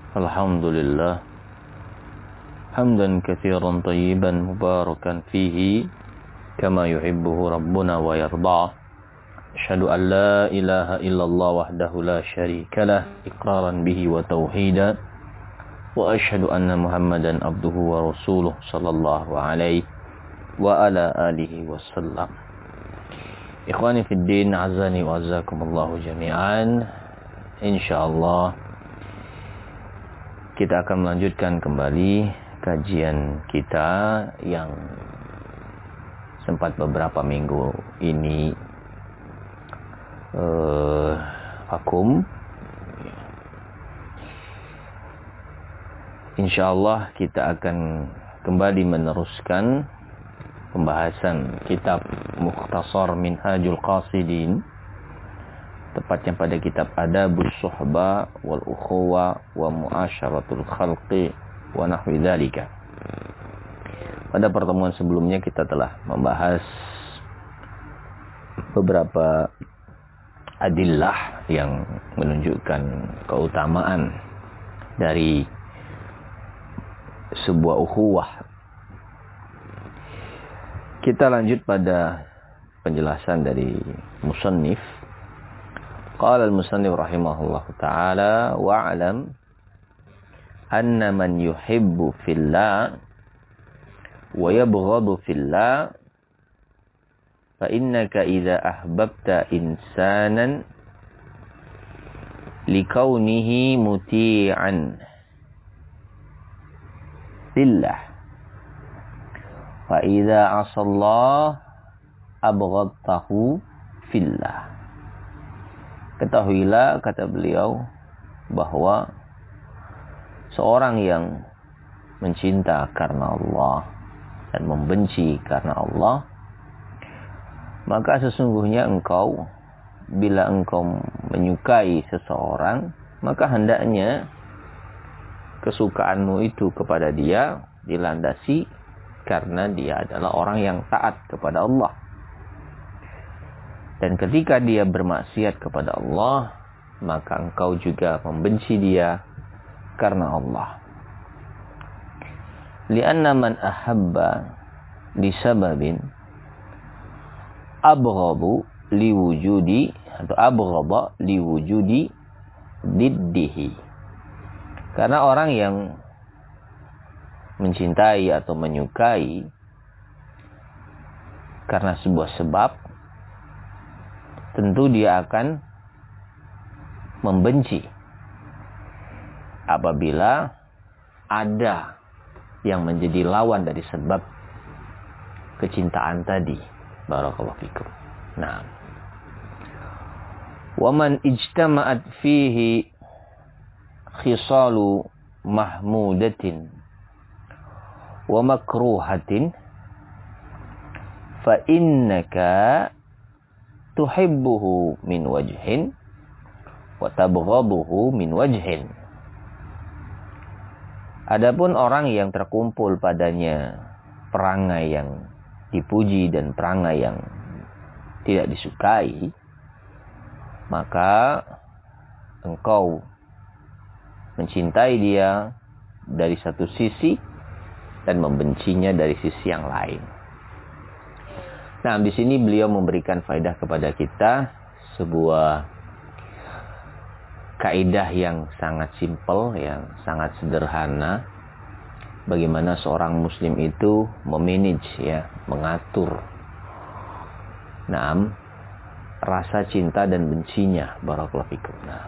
Alhamdulillah hamdan katsiran tayyiban mubarakan fihi kama yuhibbuhu rabbuna wa yardah. Asyhadu an la ilaha illallah wahdahu la syarika lah iqraran bihi wa tauhida wa asyhadu anna Muhammadan abduhu wa rasuluh sallallahu alaihi wa ala alihi wasallam. Ikhwani fid din, azani wa azakumullahu jami'an. Insyaallah kita akan melanjutkan kembali kajian kita yang sempat beberapa minggu ini vakum. Insyaallah kita akan kembali meneruskan pembahasan kitab Mukhtasar Minhajul Qasidin, tepatnya pada kitab Adabus Suhbah wal Ukhuwah wa Muasyaratul Khalqi wa nahwi dzalika. Pada pertemuan sebelumnya kita telah membahas beberapa adillah yang menunjukkan keutamaan dari sebuah ukhuwah. Kita lanjut pada penjelasan dari musannif. Qala al-musannif rahimahullah ta'ala wa'alam anna man yuhibbu fillah wa yabghadu fillah fa innaka idza ahbabta insanan likaunihi muti'an lillah fa idza 'asallah abghadtahu fillah. Ketahuilah, kata beliau, bahwa seorang yang mencinta karena Allah dan membenci karena Allah, maka sesungguhnya engkau, bila engkau menyukai seseorang, maka hendaknya kesukaanmu itu kepada dia dilandasi karena dia adalah orang yang taat kepada Allah. Dan ketika dia bermaksiat kepada Allah, maka engkau juga membenci dia karena Allah. Lianna man ahabba lisababin abghadu liwujudi atau abghada liwujudi diddihi. Karena orang yang mencintai atau menyukai karena sebuah sebab, tentu dia akan membenci apabila ada yang menjadi lawan dari sebab kecintaan tadi. Barakallahu fikum. Nah, wa man ijtama'at fihi khisalu mahmudatin wa makruhatin fa innaka tuhibbuhu min wajhin wa tabghaduhu min wajhin. Adapun orang yang terkumpul padanya perangai yang dipuji dan perangai yang tidak disukai, maka engkau mencintai dia dari satu sisi dan membencinya dari sisi yang lain. Nah, di sini beliau memberikan faedah kepada kita sebuah kaidah yang sangat simpel, yang sangat sederhana, bagaimana seorang muslim itu memanage, mengatur rasa cinta dan bencinya. Barakallahu fikum. Nah,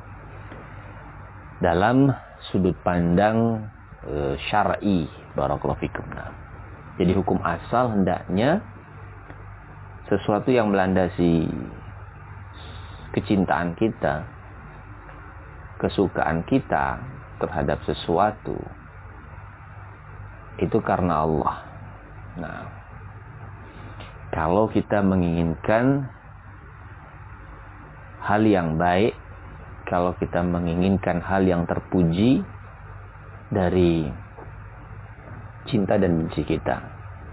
dalam sudut pandang syar'i, barakallahu fikum. Nah, jadi hukum asal hendaknya sesuatu yang melandasi kecintaan kita, kesukaan kita terhadap sesuatu, itu karena Allah. Nah, kalau kita menginginkan hal yang baik, kalau kita menginginkan hal yang terpuji dari cinta dan benci kita.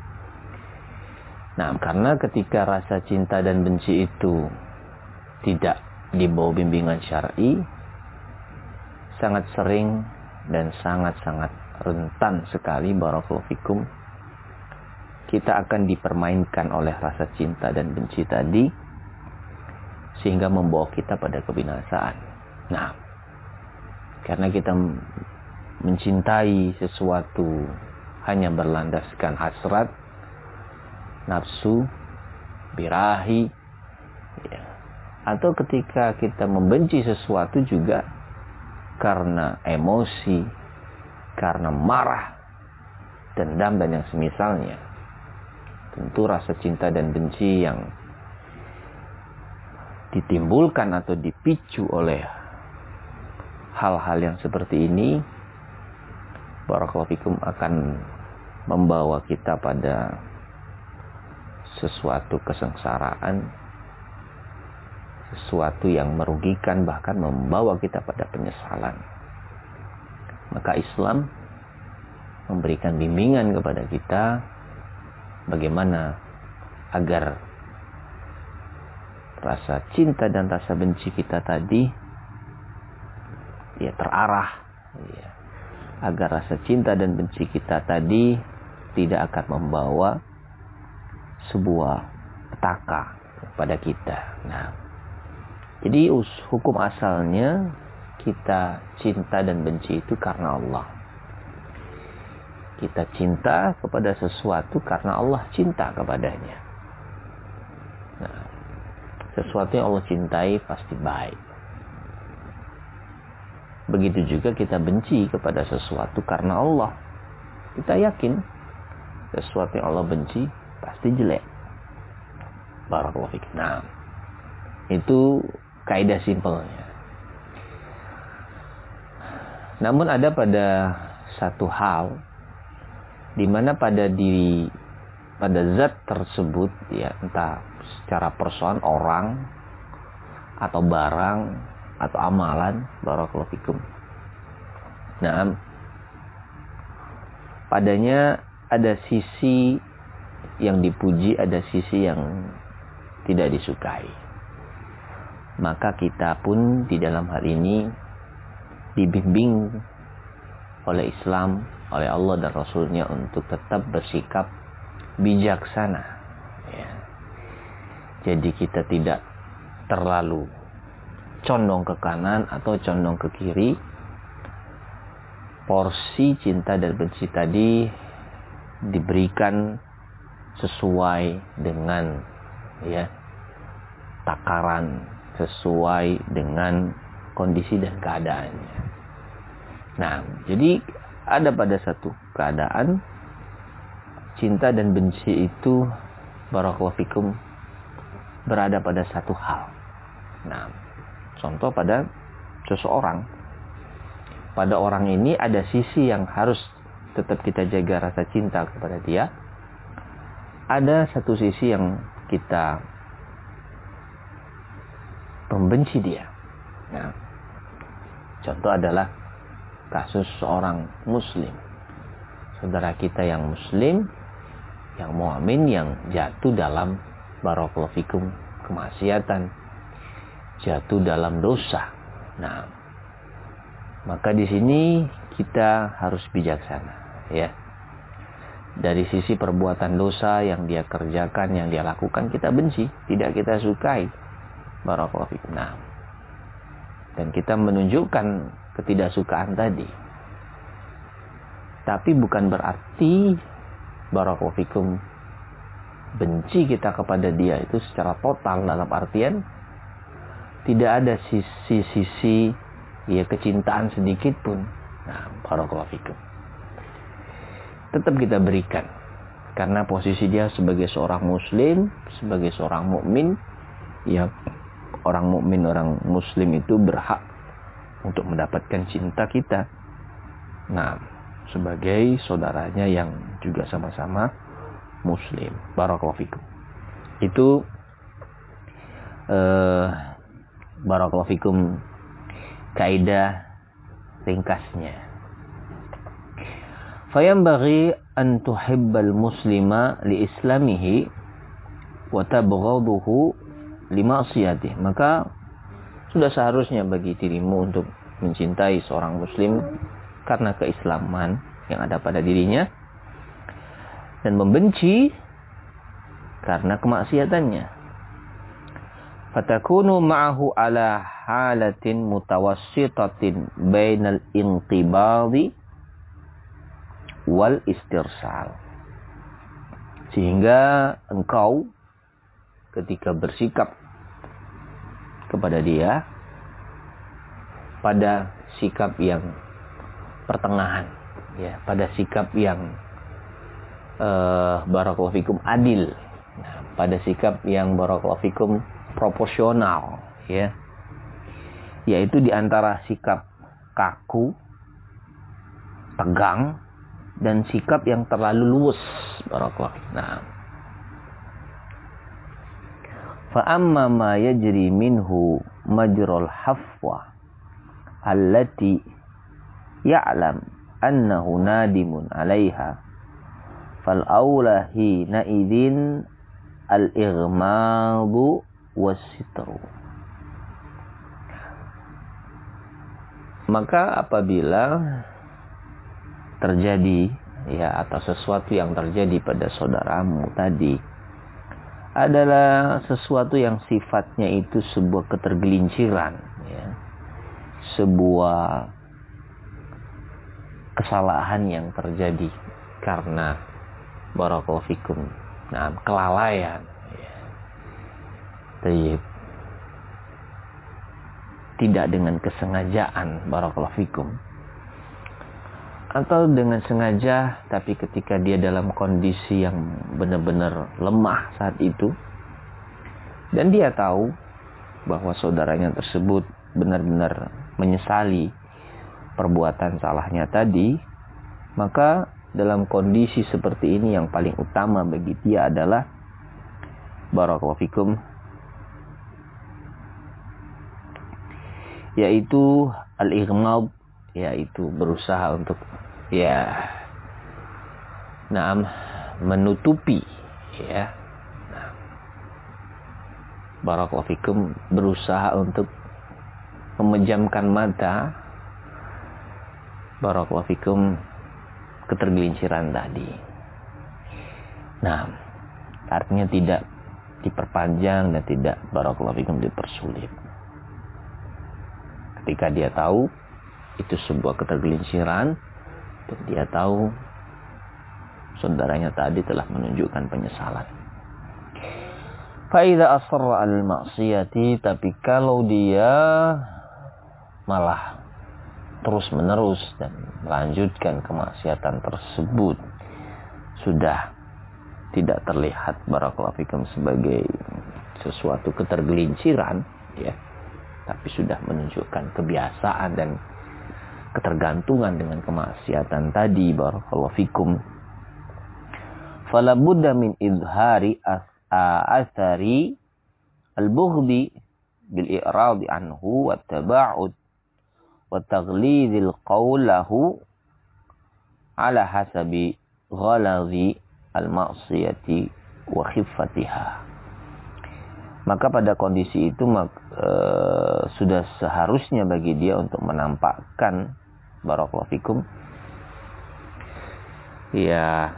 Nah, karena ketika rasa cinta dan benci itu tidak di bawah bimbingan syar'i, sangat sering dan sangat-sangat rentan sekali barakallahu fikum kita akan dipermainkan oleh rasa cinta dan benci tadi sehingga membawa kita pada kebinasaan. Nah, karena kita mencintai sesuatu hanya berlandaskan hasrat, nafsu, birahi, ya. Atau ketika kita membenci sesuatu juga karena emosi, karena marah, dendam dan yang semisalnya. Tentu rasa cinta dan benci yang ditimbulkan atau dipicu oleh hal-hal yang seperti ini barakallahu fikum akan membawa kita pada sesuatu kesengsaraan, sesuatu yang merugikan, bahkan membawa kita pada penyesalan. Maka Islam memberikan bimbingan kepada kita bagaimana agar rasa cinta dan rasa benci kita tadi ya terarah, ya, agar rasa cinta dan benci kita tadi tidak akan membawa sebuah petaka pada kita. Nah, jadi hukum asalnya kita cinta dan benci itu karena Allah. Kita cinta kepada sesuatu karena Allah cinta kepadanya. Nah, sesuatu yang Allah cintai pasti baik. Begitu juga kita benci kepada sesuatu karena Allah. Kita yakin sesuatu yang Allah benci pasti jelek. Barakallahu fiik. Nah, itu kaidah simpelnya. Namun ada pada satu hal di mana pada zat tersebut, ya, entah secara persoalan orang atau barang atau amalan, barakallahu fikum. Nah, padanya ada sisi yang dipuji, ada sisi yang tidak disukai. Maka kita pun di dalam hal ini dibimbing oleh Islam, oleh Allah dan Rasulnya untuk tetap bersikap bijaksana, ya. Jadi kita tidak terlalu condong ke kanan atau condong ke kiri. Porsi cinta dan benci tadi diberikan sesuai dengan, ya, takaran, sesuai dengan kondisi dan keadaannya. Nah, jadi ada pada satu keadaan cinta dan benci itu barakallahu fikum berada pada satu hal. Nah, contoh pada seseorang. Pada orang ini ada sisi yang harus tetap kita jaga rasa cinta kepada dia. Ada satu sisi yang kita membenci dia. Nah, contoh adalah kasus seorang muslim, saudara kita yang muslim, yang mukmin, yang jatuh dalam barakallahu fikum kemaksiatan, jatuh dalam dosa. Nah, maka di sini kita harus bijaksana, ya. Dari sisi perbuatan dosa yang dia kerjakan, yang dia lakukan, kita benci, tidak kita sukai, barakallahu fikum. Nah, dan kita menunjukkan ketidaksukaan tadi. Tapi bukan berarti barakallahu fikum benci kita kepada dia itu secara total, dalam artian tidak ada sisi-sisi, ya, kecintaan sedikit pun. Nah, barakallahu fikum tetap kita berikan, karena posisi dia sebagai seorang muslim, sebagai seorang mukmin, ya, orang mukmin, orang muslim itu berhak untuk mendapatkan cinta kita. Nah, sebagai saudaranya yang juga sama-sama muslim, barakallahu fikum. Itu barakallahu fikum kaidah ringkasnya. Fayambaghi an tuhibbal muslima li islamihi wa tabghaduhu li ma'siyatihi. Maka sudah seharusnya bagi dirimu untuk mencintai seorang muslim karena keislaman yang ada pada dirinya, dan membenci karena kemaksiatannya. Fatakunu ma'ahu ala halatin mutawassitatin bainal inqibadi wal istirsal. Sehingga engkau ketika bersikap kepada dia pada sikap yang pertengahan, ya, pada sikap yang barakallahu fikum adil, pada sikap yang barakallahu fikum proporsional, ya, yaitu di antara sikap kaku, tegang, dan sikap yang terlalu luwes, barakallahu. Nah, fa amma ma yajri minhu majral hafwa allati ya'lam annahu nadimun 'alaiha fal aula hina idzin al-ighmadu was-sitru. Maka apabila terjadi, ya, atau sesuatu yang terjadi pada saudaramu tadi adalah sesuatu yang sifatnya itu sebuah ketergelinciran, ya, sebuah kesalahan yang terjadi karena barakallahu fikum, nah, kelalaian, ya, tidak dengan kesengajaan, barakallahu fikum, atau dengan sengaja, tapi ketika dia dalam kondisi yang benar-benar lemah saat itu, dan dia tahu bahwa saudaranya tersebut benar-benar menyesali perbuatan salahnya tadi, maka dalam kondisi seperti ini yang paling utama bagi dia adalah barakallahu fikum, yaitu al-ighmad, yaitu berusaha untuk, ya, menutupi, ya, barakallahu fikum, berusaha untuk memejamkan mata, barakallahu fikum, ketergelinciran tadi. Nah, artinya tidak diperpanjang dan tidak, barakallahu fikum, dipersulit. Ketika dia tahu itu sebuah ketergelinciran, dan dia tahu saudaranya tadi telah menunjukkan penyesalan. Fa'idha asarra al-ma'siyati, tapi kalau dia malah terus menerus dan melanjutkan kemaksiatan tersebut, sudah tidak terlihat barakallahu fikum sebagai sesuatu ketergelinciran, ya, tapi sudah menunjukkan kebiasaan dan ketergantungan dengan kemaksiatan tadi, barakallahu fikum, fala budda min izhari athari al-bughdi bil i'radi anhu wa taba'ud wa taghlidil qawl lahu ala hasabi ghaladhi al-ma'siyati wa khiffatiha. Maka pada kondisi itu sudah seharusnya bagi dia untuk menampakkan barakallahu fikum, ya,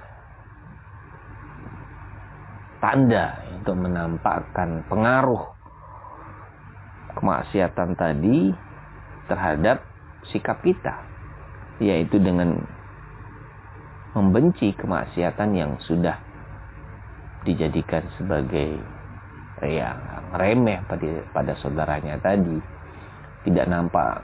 tanda untuk menampakkan pengaruh kemaksiatan tadi terhadap sikap kita, yaitu dengan membenci kemaksiatan yang sudah dijadikan sebagai yang remeh pada saudaranya tadi, tidak nampak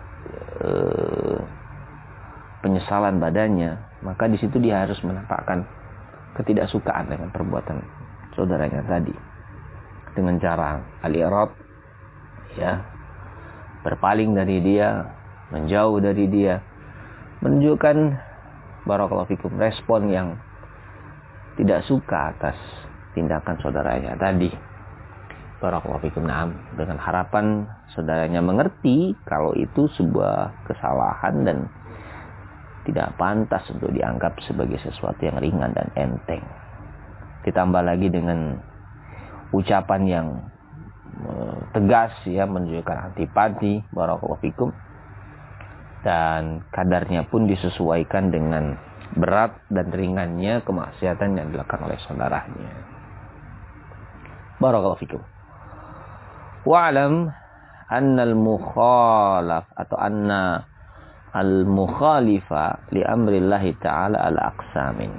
penyesalan badannya, maka di situ dia harus menampakkan ketidaksukaan dengan perbuatan saudaranya tadi dengan cara al-i'rad, ya, berpaling dari dia, menjauh dari dia, menunjukkan barakallahu fikum respon yang tidak suka atas tindakan saudaranya tadi, barakallahu fikum, dengan harapan saudaranya mengerti kalau itu sebuah kesalahan dan tidak pantas untuk dianggap sebagai sesuatu yang ringan dan enteng. Ditambah lagi dengan ucapan yang tegas, ya, menunjukkan antipati, barakallahu fikum, dan kadarnya pun disesuaikan dengan berat dan ringannya kemaksiatan yang dilakukan oleh saudaranya. Barakallahu fikum. Wa'lam anna al-mukhalaf atau anna al-mukhalifa li amrillahi ta'ala al-aqsamin.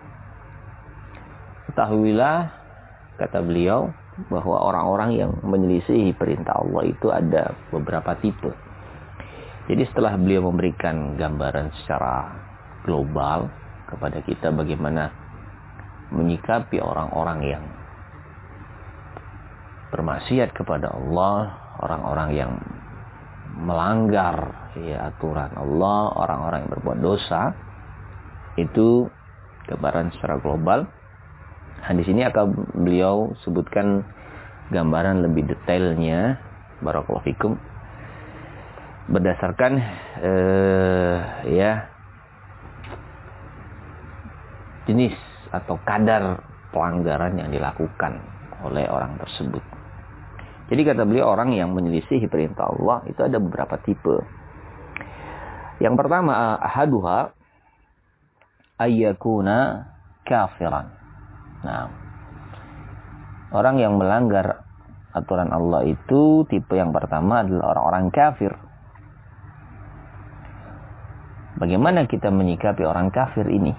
Ketahuilah, kata beliau, bahwa orang-orang yang menyelisihi perintah Allah itu ada beberapa tipe. Jadi setelah beliau memberikan gambaran secara global kepada kita bagaimana menyikapi orang-orang yang bermaksiat kepada Allah, orang-orang yang melanggar aturan Allah, orang-orang yang berbuat dosa, itu gambaran secara global. Nah, di sini akan beliau sebutkan gambaran lebih detailnya, barakallahu fikum, berdasarkan jenis atau kadar pelanggaran yang dilakukan oleh orang tersebut. Jadi kata beliau, orang yang menyelisihi perintah Allah itu ada beberapa tipe. Yang pertama, ahaduha ayyakuna kafiran. Nah, orang yang melanggar aturan Allah itu tipe yang pertama adalah orang-orang kafir. Bagaimana kita menyikapi orang kafir ini?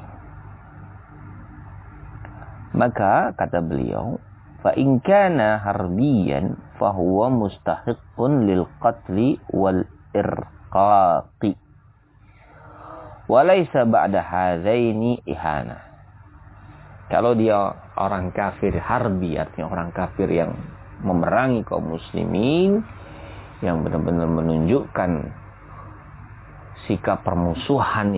Maka kata beliau, fa in kana harbiyan fa huwa mustahiqqun lil qatli wal irqaqi wa laysa ba'da hadzaini ihana. Kalau dia orang kafir harbi, artinya orang kafir yang memerangi kaum muslimin, yang benar-benar menunjukkan sikap permusuhan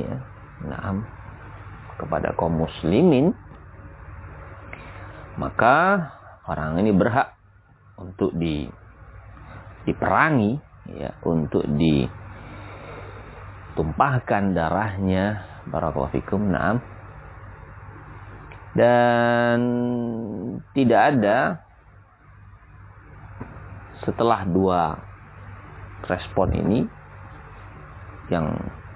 kepada kaum muslimin, maka orang ini berhak untuk diperangi, untuk ditumpahkan darahnya, barakallahu fikum. Dan tidak ada setelah dua respon ini yang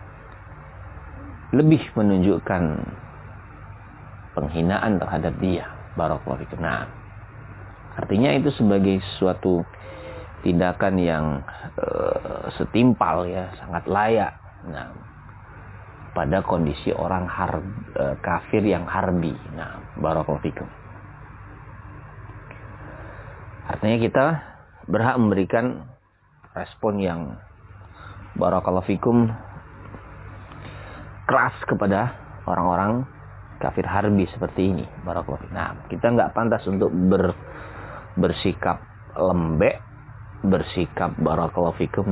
lebih menunjukkan penghinaan terhadap dia, barakallahu fikum. Nah, artinya itu sebagai suatu tindakan yang setimpal, sangat layak. Nah, pada kondisi orang kafir yang harbi. Nah, barakallahu fikum. Artinya kita berhak memberikan respon yang barakallahu fikum keras kepada orang-orang kafir harbi seperti ini, barakallahu fikum. Nah, kita nggak pantas untuk bersikap lembek, bersikap barakallahu fikum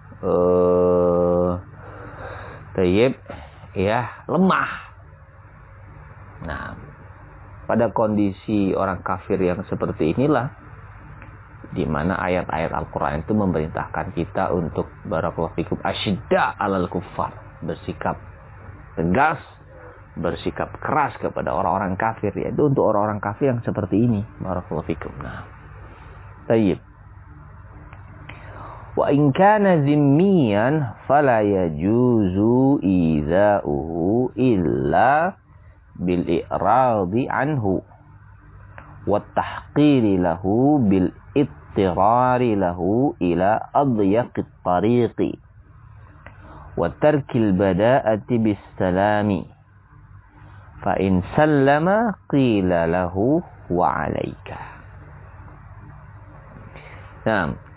lemah. Nah, pada kondisi orang kafir yang seperti inilah, di mana ayat-ayat Al-Quran itu memerintahkan kita untuk barakallahu fikum asyidda alal kuffar, bersikap tegas, bersikap keras kepada orang-orang kafir, yaitu untuk orang-orang kafir yang seperti ini, barakallahu fikum. Nah, tayyib. Wa in kana zimmiyan fala yajuzu idza'uhu illa bil i'radi anhu wa tahqiri lahu bil ittirari lahu ila adyaqit tariqi wa tarkil bada'ati bis salami fa in sallama qila lahu wa 'alaika. Nah,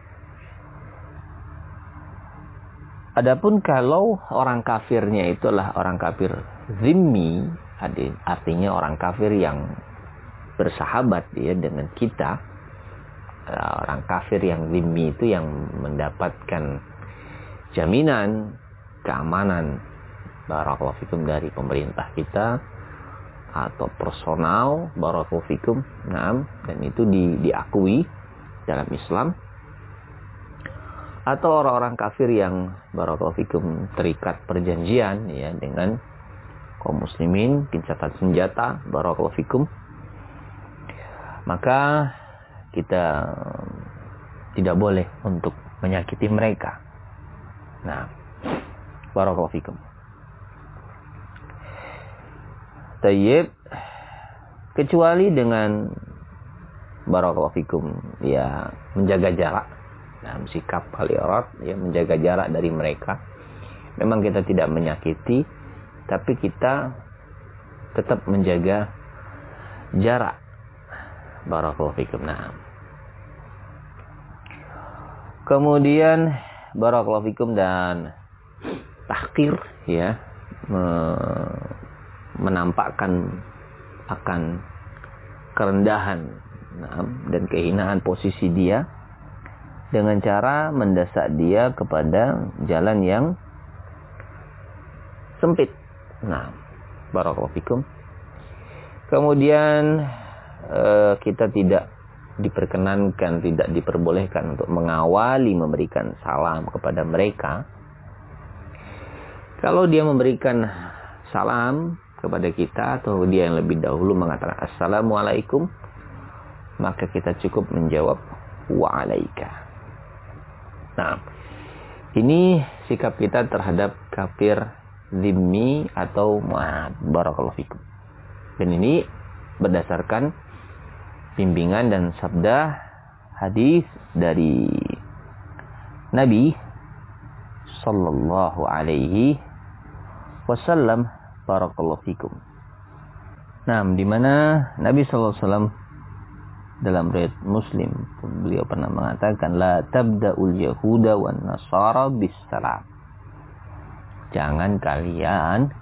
adapun kalau orang kafirnya itulah orang kafir zimmi, artinya orang kafir yang bersahabat dengan kita, orang kafir yang zimmi itu yang mendapatkan jaminan keamanan barakallahu fikum dari pemerintah kita atau personal barakallahu fikum, dan itu diakui dalam Islam. Atau orang-orang kafir yang barakallahu fikum terikat perjanjian dengan kaum muslimin, gencatan senjata, barakallahu fikum, maka kita tidak boleh untuk menyakiti mereka. Nah, Barakallahu fikum. Tayyib, kecuali dengan barakallahu fikum ya menjaga jarak dalam sikap al-irad, ya menjaga jarak dari mereka. Memang kita tidak menyakiti, tapi kita tetap menjaga jarak. Barakallahu fikum. Nah, kemudian barakallahu fikum dan tahqir, ya, menampakkan akan kerendahan dan kehinaan posisi dia dengan cara mendesak dia kepada jalan yang sempit. Nah, barakallahu fikum. Kemudian kita tidak diperkenankan, tidak diperbolehkan untuk mengawali memberikan salam kepada mereka. Kalau dia memberikan salam kepada kita atau dia yang lebih dahulu mengatakan assalamualaikum, maka kita cukup menjawab wa'alaika. Nah, ini sikap kita terhadap kafir zimmi atau mu'ahad. Barakallahu fikum. Dan ini berdasarkan bimbingan dan sabda hadis dari Nabi sallallahu alaihi wasallam. Barakallahu fikum. Nah, di mana Nabi sallallahu alaihi wasallam dalam riwayat Muslim, beliau pernah mengatakan la tabda'ul yahuda wan nasara bis salam. Jangan kalian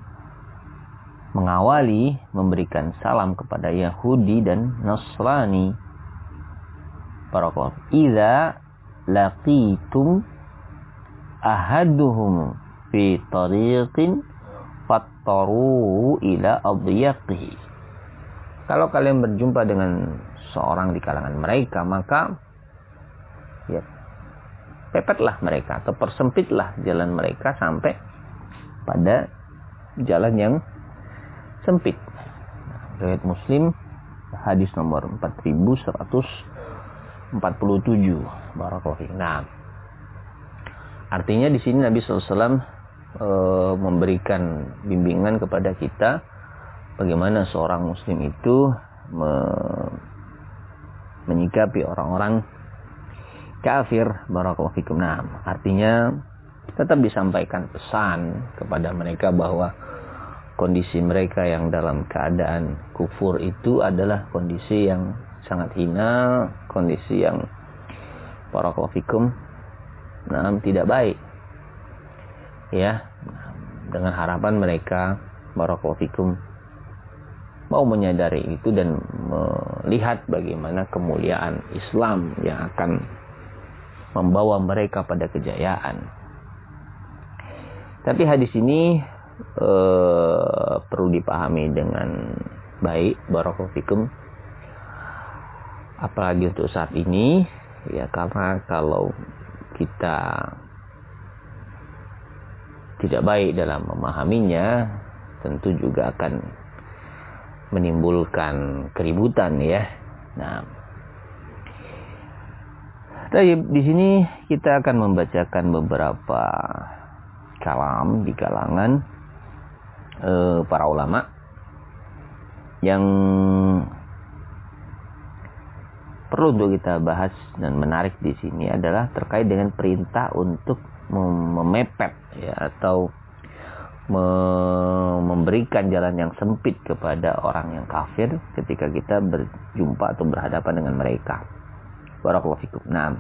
mengawali memberikan salam kepada Yahudi dan Nasrani. Barakallahu. Idza laqitum ahaduhum fi tariqin fattaru ila adyaqihi. Kalau kalian berjumpa dengan seorang di kalangan mereka, maka ya pepetlah mereka atau persempitlah jalan mereka sampai pada jalan yang sempit. Riwayat Muslim hadis nomor 4147. Barakallahu fiik. Nah, artinya di sini Nabi SAW memberikan bimbingan kepada kita bagaimana seorang muslim itu menyikapi orang-orang kafir. Barakallahu fikum. Nah, artinya tetap disampaikan pesan kepada mereka bahwa kondisi mereka yang dalam keadaan kufur itu adalah kondisi yang sangat hina, kondisi yang barakallahu fikum, tidak baik. Ya, dengan harapan mereka barakallahu fikum mau menyadari itu dan melihat bagaimana kemuliaan Islam yang akan membawa mereka pada kejayaan. Tapi hadis ini perlu dipahami dengan baik, barakallahu fikum, apalagi untuk saat ini, ya, karena kalau kita tidak baik dalam memahaminya tentu juga akan menimbulkan keributan, ya. Nah, di sini kita akan membacakan beberapa kalam di kalangan para ulama yang perlu untuk kita bahas dan menarik di sini adalah terkait dengan perintah untuk memepet, ya, atau memberikan jalan yang sempit kepada orang yang kafir ketika kita berjumpa atau berhadapan dengan mereka. Barakallahu fikum. Nah,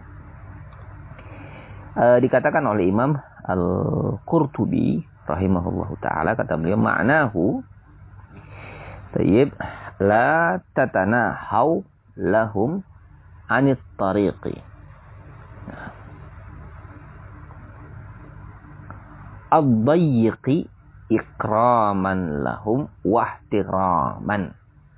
dikatakan oleh Imam Al-Qurtubi rahimahullahu ta'ala, kata beliau, ma'nahu tayyib la tatanahaw lahum anit tariqi. Ad-dayyiqi ikraman lahum wahtiraman.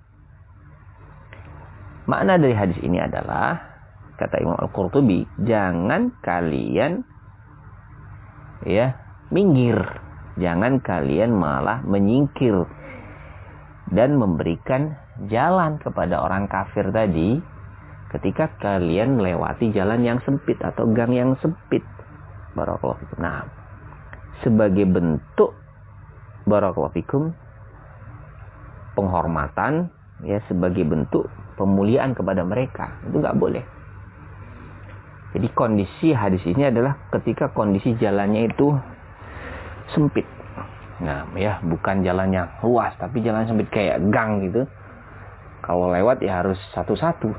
Makna dari hadis ini adalah, kata Imam Al-Qurtubi, jangan kalian, ya, minggir. Jangan kalian malah menyingkir dan memberikan jalan kepada orang kafir tadi ketika kalian melewati jalan yang sempit atau gang yang sempit. Barakallahu fikum. Nah, sebagai bentuk barakallahu fikum penghormatan, ya, sebagai bentuk pemuliaan kepada mereka. Itu nggak boleh. Jadi kondisi hadis ini adalah ketika kondisi jalannya itu sempit. Nah, ya, bukan jalannya luas, tapi jalan sempit kayak gang gitu. Kalau lewat ya harus satu-satu.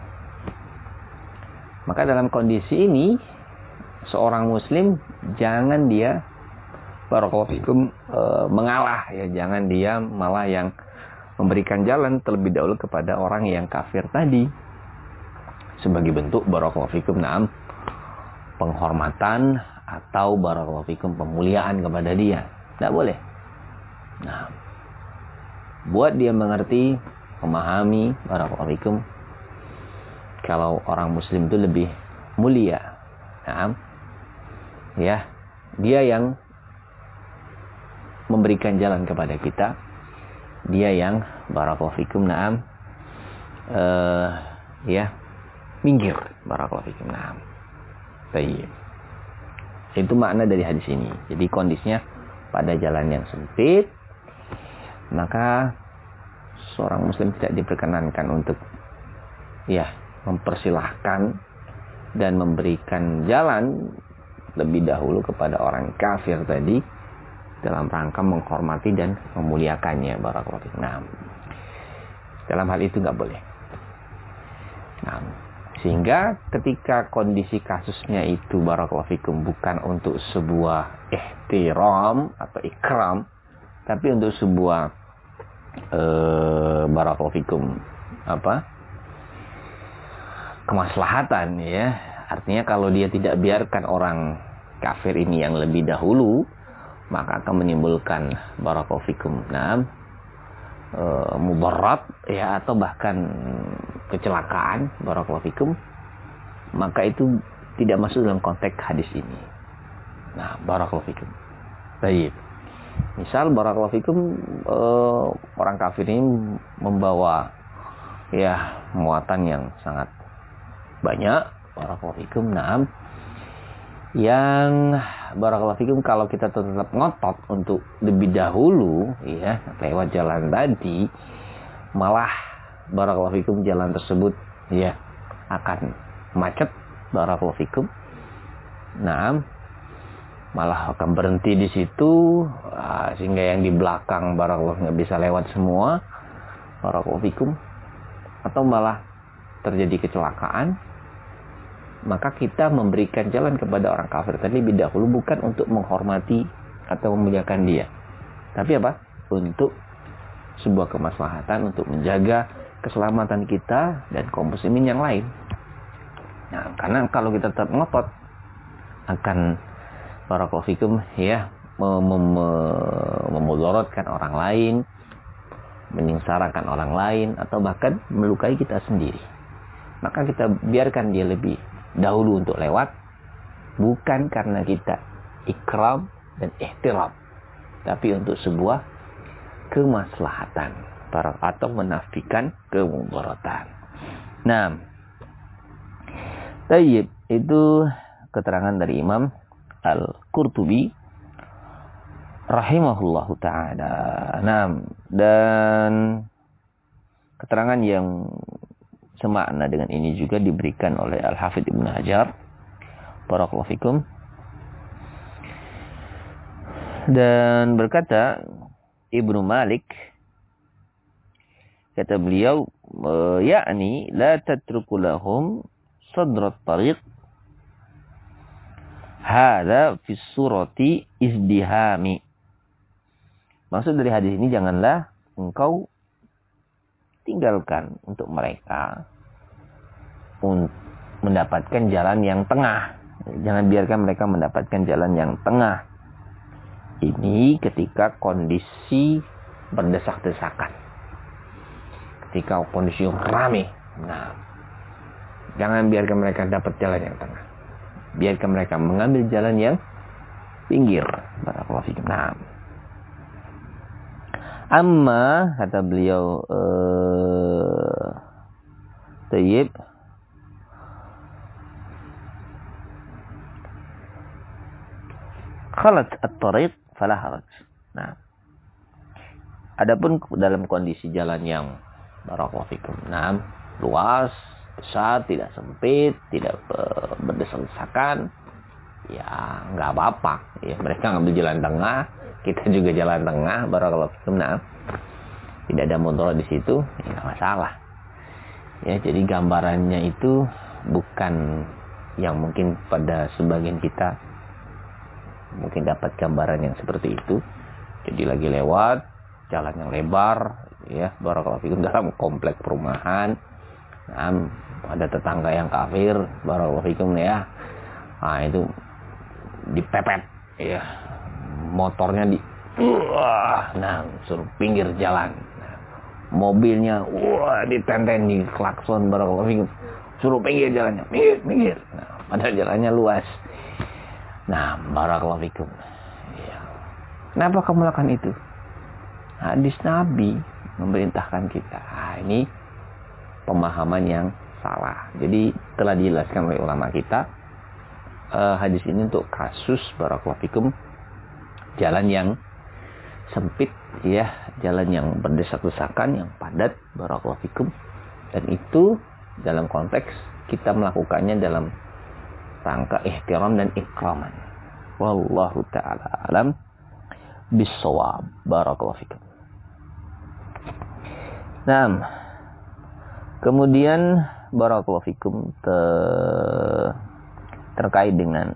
Maka dalam kondisi ini seorang muslim jangan dia barakallahu fikum mengalah, ya, jangan dia malah yang memberikan jalan terlebih dahulu kepada orang yang kafir tadi sebagai bentuk barakallahu fikum penghormatan atau barakallahu fikum pemuliaan kepada dia. Tidak boleh. Nah, buat dia mengerti, memahami barakallahu fikum kalau orang muslim itu lebih mulia. Nah, ya, dia yang memberikan jalan kepada kita, dia yang barakallahu fikum ya, minggir barakallahu fikum. Baik. Itu makna dari hadis ini. Jadi kondisinya pada jalan yang sempit, maka seorang muslim tidak diperkenankan untuk, ya, mempersilahkan dan memberikan jalan lebih dahulu kepada orang kafir tadi dalam rangka menghormati dan memuliakannya barakallahu fikum. Dalam hal itu nggak boleh. Sehingga ketika kondisi kasusnya itu barakallahu fikum bukan untuk sebuah ihtiram atau ikram, tapi untuk sebuah barakallahu fikum kemaslahatan, ya. Artinya kalau dia tidak biarkan orang kafir ini yang lebih dahulu, maka akan menimbulkan barakallahu fikum mudarat, ya, atau bahkan kecelakaan barakallahu fikum, maka itu tidak masuk dalam konteks hadis ini. Barakallahu fikum. Baik. Misal barakallahu fikum orang kafir ini membawa, ya, muatan yang sangat banyak barakallahu fikum, yang barakallahu fikum kalau kita tetap ngotot untuk lebih dahulu, ya, lewat jalan tadi, malah barakallahu fikum jalan tersebut, ya, akan macet barakallahu fikum. Malah akan berhenti di situ, sehingga yang di belakang barakallahu nggak bisa lewat semua barakallahu fikum, atau malah terjadi kecelakaan. Maka kita memberikan jalan kepada orang kafir tadi lebih dahulu bukan untuk menghormati atau memuliakan dia, tapi apa? Untuk sebuah kemaslahatan, untuk menjaga keselamatan kita dan kaum muslimin yang lain. Karena kalau kita tetap ngotot akan barakallahu fikum, ya, memudaratkan orang lain, menyengsarakan orang lain, atau bahkan melukai kita sendiri, maka kita biarkan dia lebih dahulu untuk lewat, bukan karena kita ikram dan ihtiram, tapi untuk sebuah kemaslahatan atau menafikan kemudaratan. Tayyib, itu keterangan dari Imam Al-Qurtubi rahimahullahu ta'ala. Dan keterangan yang semakna dengan ini juga diberikan oleh Al-Hafidz Ibnu Hajar barakallahu fikum, dan berkata Ibnu Malik, kata beliau, yakni la tatruku lahum sadrat tariq hadza fi surati izdihami. Maksud dari hadis ini, janganlah engkau tinggalkan untuk mereka mendapatkan jalan yang tengah. Jangan biarkan mereka mendapatkan jalan yang tengah. Ini ketika kondisi berdesak-desakan, ketika kondisi ramai. Jangan biarkan mereka dapat jalan yang tengah. Biarkan mereka mengambil jalan yang pinggir. Barakallahu fikum. Amma, kata beliau, tayyib, khalat at-tariq fala haraj. Nah, adapun dalam kondisi jalan yang barakallahu fikum, nah, luas, besar, tidak sempit, tidak berdesak-desakan, ya nggak apa-apa. Ya, mereka ngambil jalan tengah, kita juga jalan tengah, barakallahu fikum. Nah, tidak ada motor di situ, ya nggak masalah. Ya, jadi gambarannya itu bukan yang mungkin pada sebagian kita mungkin dapat gambaran yang seperti itu. Jadi lagi lewat jalan yang lebar, ya, barakallahu fikum, dalam komplek perumahan. Nah, ada tetangga yang kafir, barakallahu fikum, ya. Nah, itu dipepet, ya, motornya nah, suruh pinggir jalan. Nah, mobilnya ditenten di klakson, barakallahu fikum, suruh pinggir jalannya, pinggir. Nah, padahal jalannya luas. Nah, barakallahu fikum, ya. Kenapa kamu melakukan itu? Hadis Nabi memerintahkan kita. Ini pemahaman yang salah. Jadi telah dijelaskan oleh ulama kita, hadis ini untuk kasus barakallahu fikum jalan yang sempit, ya, jalan yang berdesak-desakan, yang padat, barakallahu fikum, dan itu dalam konteks kita melakukannya dalam rangka ihtiram dan ikraman. Wallahu ta'ala alam bisawab, barakallahu fikum. Nah, kemudian barakallahu fikum terkait dengan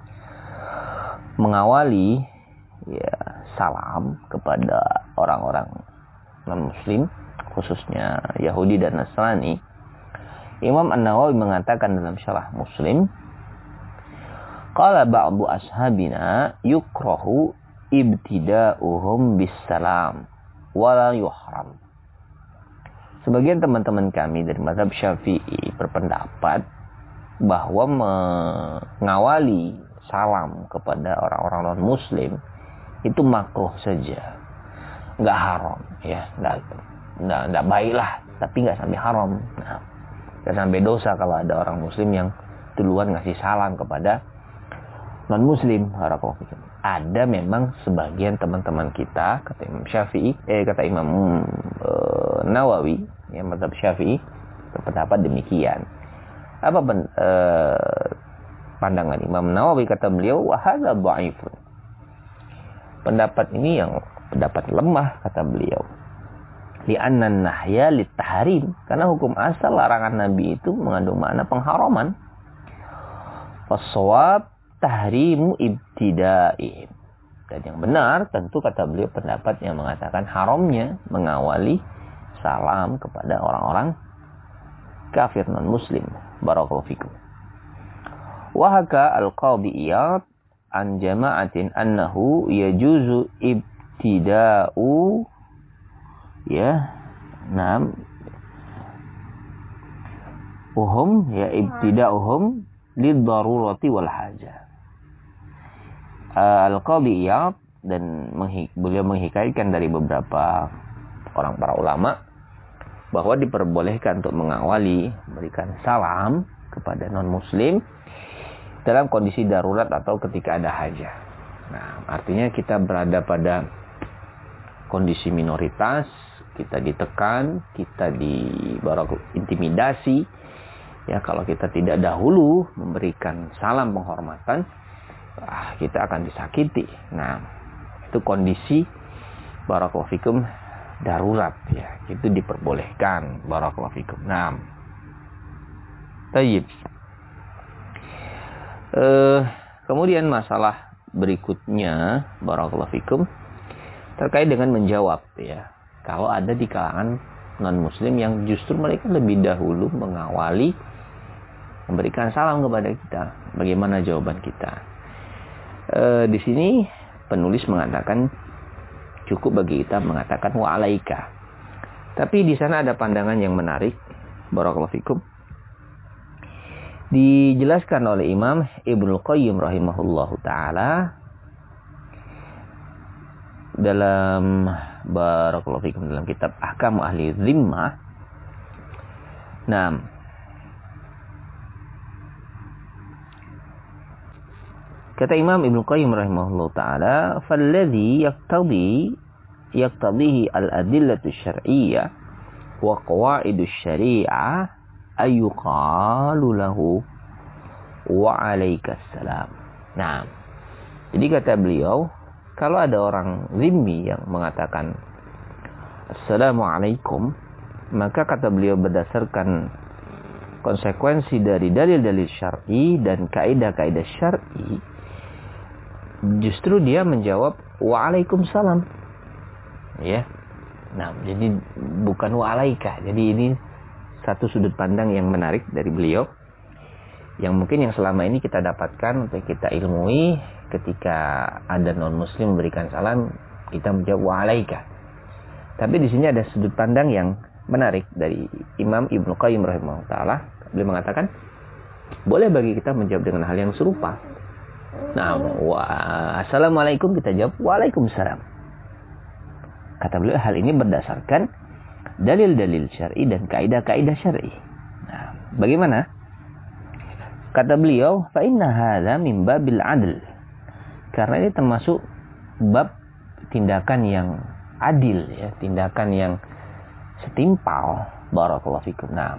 mengawali, ya, salam kepada orang-orang non-muslim, khususnya Yahudi dan Nasrani. Imam An-Nawawi mengatakan dalam Syarah Muslim, qala ba'du ashabina yukrahu ibtida'uhum bis-salam wala yuhram. Sebagian teman-teman kami dari mazhab Syafi'i berpendapat bahwa mengawali salam kepada orang-orang non-muslim itu makruh saja, nggak haram, ya, nggak baik lah, tapi nggak sampai haram. Nah, nggak sampai dosa kalau ada orang muslim yang duluan ngasih salam kepada non-muslim. Ada memang sebagian teman-teman kita, kata Imam Syafi'i, kata Imam Nawawi, ya, mazhab Syafi'i berpendapat demikian. Apa pandangan Imam Nawawi? Kata beliau, wa hadza dha'ifun. Pendapat ini yang pendapat lemah, kata beliau. Li'anna nahya lit-tahrim, karena hukum asal larangan Nabi itu mengandung makna pengharaman. Was-shawab tahrimu ibtida'ihim. Dan yang benar tentu, kata beliau, pendapat yang mengatakan haramnya mengawali salam kepada orang-orang kafir non-muslim. Barakallahu fikum. Wahaka al-Qadhi Iyad an jama'atin annahu yajuzu ibtida'u, ya, nam uhum, ya, ibtida'uhum lid-darurati wal hajah. Al-Qadhi Iyad dan beliau menghikayatkan dari beberapa orang para ulama bahwa diperbolehkan untuk mengawali, memberikan salam kepada non-muslim dalam kondisi darurat atau ketika ada hajah. Nah, artinya kita berada pada kondisi minoritas, kita ditekan, kita intimidasi. Ya, kalau kita tidak dahulu memberikan salam penghormatan, kita akan disakiti. Nah, itu kondisi barakallahu fikum darurat, ya, itu diperbolehkan, barakallahu fikum. Nah, tayyib. Kemudian masalah berikutnya, barakallahu fikum, terkait dengan menjawab, ya, kalau ada di kalangan non-muslim yang justru mereka lebih dahulu mengawali memberikan salam kepada kita, bagaimana jawaban kita? Di sini penulis mengatakan cukup bagi kita mengatakan wa alaika. Tapi di sana ada pandangan yang menarik, barakallahu fikum. Dijelaskan oleh Imam Ibnu Qayyim rahimahullahu taala dalam barakallahu fikum dalam kitab Ahkam Ahli Zimmah. Nah, Kata Imam Ibnu Qayyim rahimahullah taala, "Falladhi yaqtadihi al-adillatu syar'iyyah wa qawaidu syari'ah ayyuqalu lahu wa alaikas salam." Nah, jadi kata beliau, kalau ada orang zimmi yang mengatakan Assalamualaikum, maka kata beliau berdasarkan konsekuensi dari dalil-dalil syar'i dan kaidah-kaidah syar'i, justru dia menjawab Waalaikumsalam. Ya. Nah, jadi bukan wa'alaika. Jadi ini satu sudut pandang yang menarik dari beliau, yang mungkin yang selama ini kita dapatkan untuk kita ilmui. Ketika ada non-muslim memberikan salam, kita menjawab wa'alaika. Tapi di sini ada sudut pandang yang menarik dari Imam Ibnu Qayyim rahimahullah taala. Beliau mengatakan, boleh bagi kita menjawab dengan hal yang serupa. Nah, Assalamualaikum, kita jawab Waalaikumsalam. Kata beliau, hal ini berdasarkan dalil-dalil syar'i dan kaidah-kaidah syar'i. Nah, bagaimana? Kata beliau, fa inna hadza min babil adl. Karena ini termasuk bab tindakan yang adil, ya, tindakan yang setimpal. Barakallahu fikum. Nah,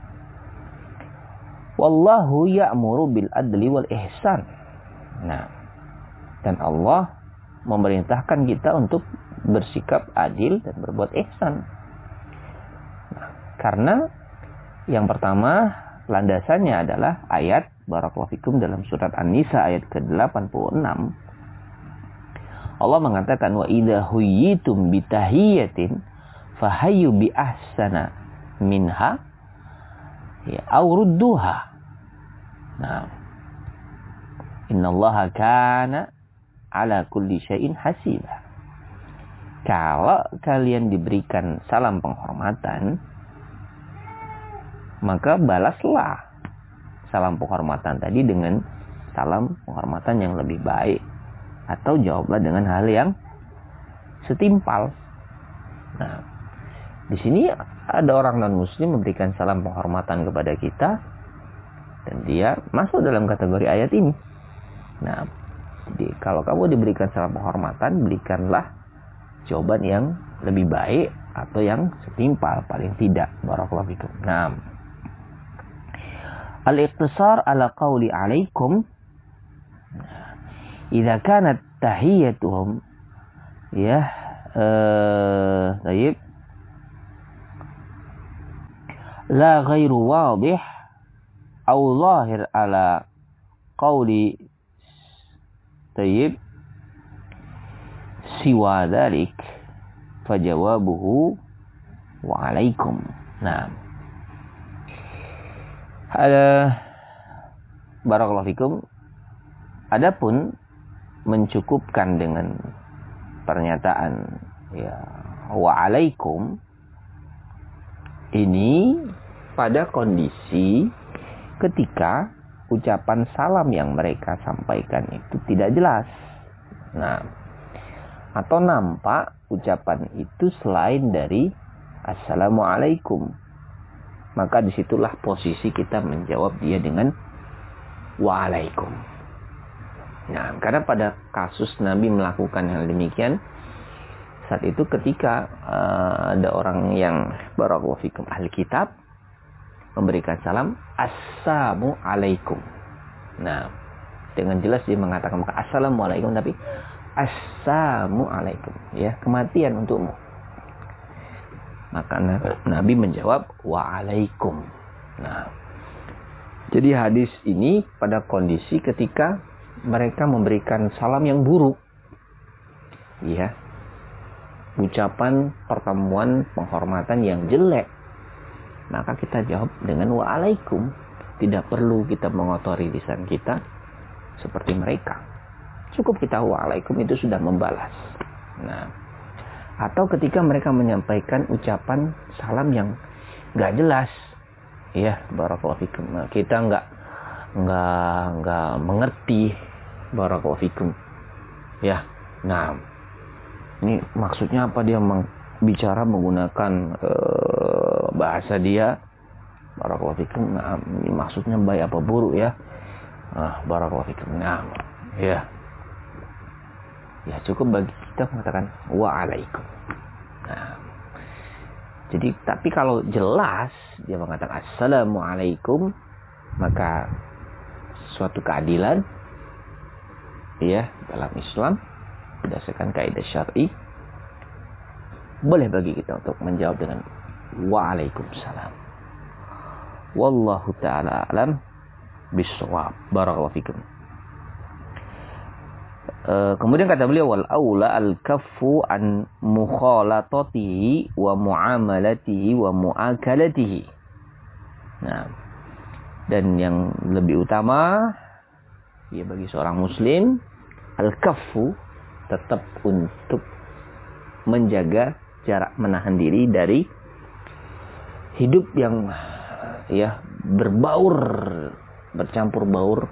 wallahu ya'muru bil adli wal ihsan. Nah, dan Allah memerintahkan kita untuk bersikap adil dan berbuat ihsan. Nah, karena yang pertama landasannya adalah ayat barakallahu fikum dalam surat An-Nisa ayat ke-86. Allah mengatakan, wa idza huyyitum bitahiyatin fahayyu bi ahsana minha ya aw rudduha. Nah, innallaha kana ala kulli syai'in hasiba. Kalau kalian diberikan salam penghormatan, maka balaslah salam penghormatan tadi dengan salam penghormatan yang lebih baik, atau jawablah dengan hal yang setimpal. Nah, di sini ada orang non-muslim memberikan salam penghormatan kepada kita, dan dia masuk dalam kategori ayat ini. Nah, jadi kalau kamu diberikan salam penghormatan, berikanlah jawaban yang lebih baik atau yang setimpal, paling tidak. Barakallahu fikum. Nah, al-iqtisar ala qawli alaikum idza kanat tahiyyatuhum ya tayyib la ghairu wadih aw zahir ala qawli tayyib siwa dhalik fajawabuhu wa alaikum. Nah, ada barakallahu fikum. Adapun mencukupkan dengan pernyataan ya wa alaikum ini pada kondisi ketika ucapan salam yang mereka sampaikan itu tidak jelas. Nah, atau nampak ucapan itu selain dari Assalamualaikum, maka disitulah posisi kita menjawab dia dengan Waalaikum. Nah, karena pada kasus Nabi melakukan hal demikian, saat itu ketika ada orang yang barakallahu fikum ahli kitab memberikan salam Assalamualaikum. Nah, dengan jelas dia mengatakan maka Assalamualaikum, tapi Assalamualaikum, ya, kematian untukmu. Maka Nabi menjawab Waalaikum. Nah, jadi hadis ini pada kondisi ketika mereka memberikan salam yang buruk, ya, ucapan pertemuan penghormatan yang jelek, maka kita jawab dengan Waalaikum. Tidak perlu kita mengotori lisan kita seperti mereka. Cukup kita Waalaikum itu sudah membalas. Nah, atau ketika mereka menyampaikan ucapan salam yang nggak jelas, ya, barakallahu fikum, kita nggak mengerti, barakallahu fikum, ya. Nah, ini maksudnya apa, dia bicara menggunakan bahasa dia, barakallahu fikum. Nah, ini maksudnya baik apa buruk, ya. Barakallahu fikum. Nah, Ya. Ya cukup bagi kita mengatakan waalaikum. Nah, jadi tapi kalau jelas dia mengatakan assalamualaikum, maka suatu keadilan ya dalam Islam berdasarkan kaidah syar'i boleh bagi kita untuk menjawab dengan waalaikumsalam. Wallahu ta'ala alam bisawab. Barakallahu fikum. Kemudian kata beliau wal aula al kaffu an mukhalatatihi wa muamalatihi wa muakalatihi. Nah, dan yang lebih utama ya bagi seorang muslim al kaffu tetap untuk menjaga jarak, menahan diri dari hidup yang ya berbaur, bercampur baur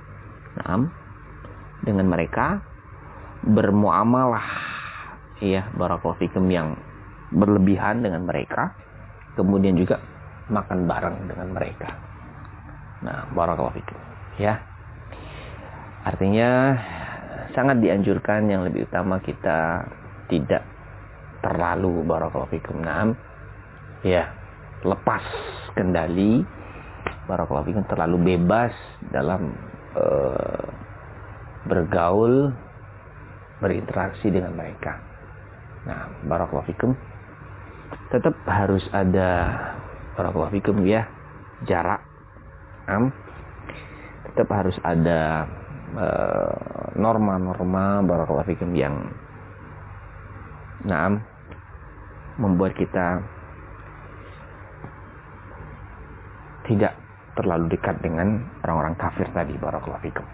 dengan mereka, bermuamalah ya barakallahu fikum yang berlebihan dengan mereka, kemudian juga makan bareng dengan mereka. Nah, barakallahu fikum ya. Artinya sangat dianjurkan, yang lebih utama kita tidak terlalu barakallahu fikum ya lepas kendali, barakallahu fikum, terlalu bebas dalam bergaul, berinteraksi dengan mereka. Nah, barakallahu fikum, tetap harus ada barakallahu fikum ya jarak, tetap harus ada norma-norma barakallahu fikum yang membuat kita tidak terlalu dekat dengan orang-orang kafir tadi barakallahu fikum.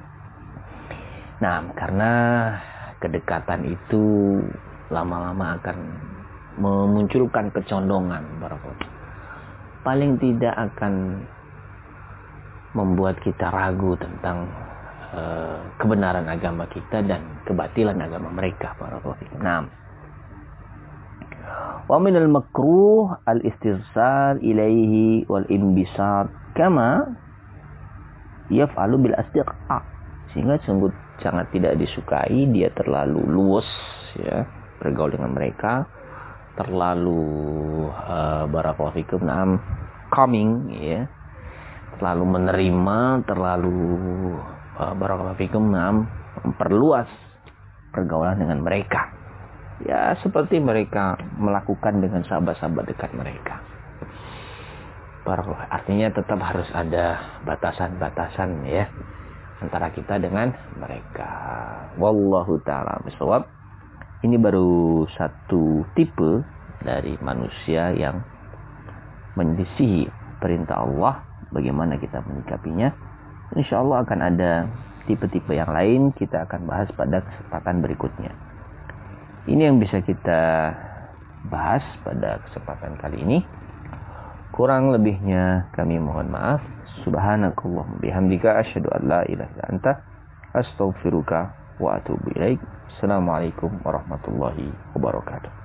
Nah, karena kedekatan itu lama-lama akan memunculkan kecondongan barakallahu. Paling tidak akan membuat kita ragu tentang kebenaran agama kita dan kebatilan agama mereka barakallahu fikum. Nah, wa minal makruh al-istirsal ilaihi wal imbisat kama yaf'alu bil asdiqa. Sehingga sungguh sangat tidak disukai dia terlalu luas ya bergaul dengan mereka, terlalu barakallahu fikum coming ya, terlalu menerima, terlalu barakallahu fikum memperluas pergaulan dengan mereka. Ya seperti mereka melakukan dengan sahabat-sahabat dekat mereka. Barakallahu, artinya tetap harus ada batasan-batasan ya antara kita dengan mereka. Wallahu ta'ala bishawab. Ini baru satu tipe dari manusia yang menyelisihi perintah Allah. Bagaimana kita menyikapinya? InsyaAllah akan ada tipe-tipe yang lain. Kita akan bahas pada kesempatan berikutnya. Ini yang bisa kita bahas pada kesempatan kali ini. Kurang lebihnya kami mohon maaf. Subhanakallahumma bihamdika asyhadu an la ilaha illa anta astaghfiruka wa atubu ilaik. Assalamualaikum warahmatullahi wabarakatuh.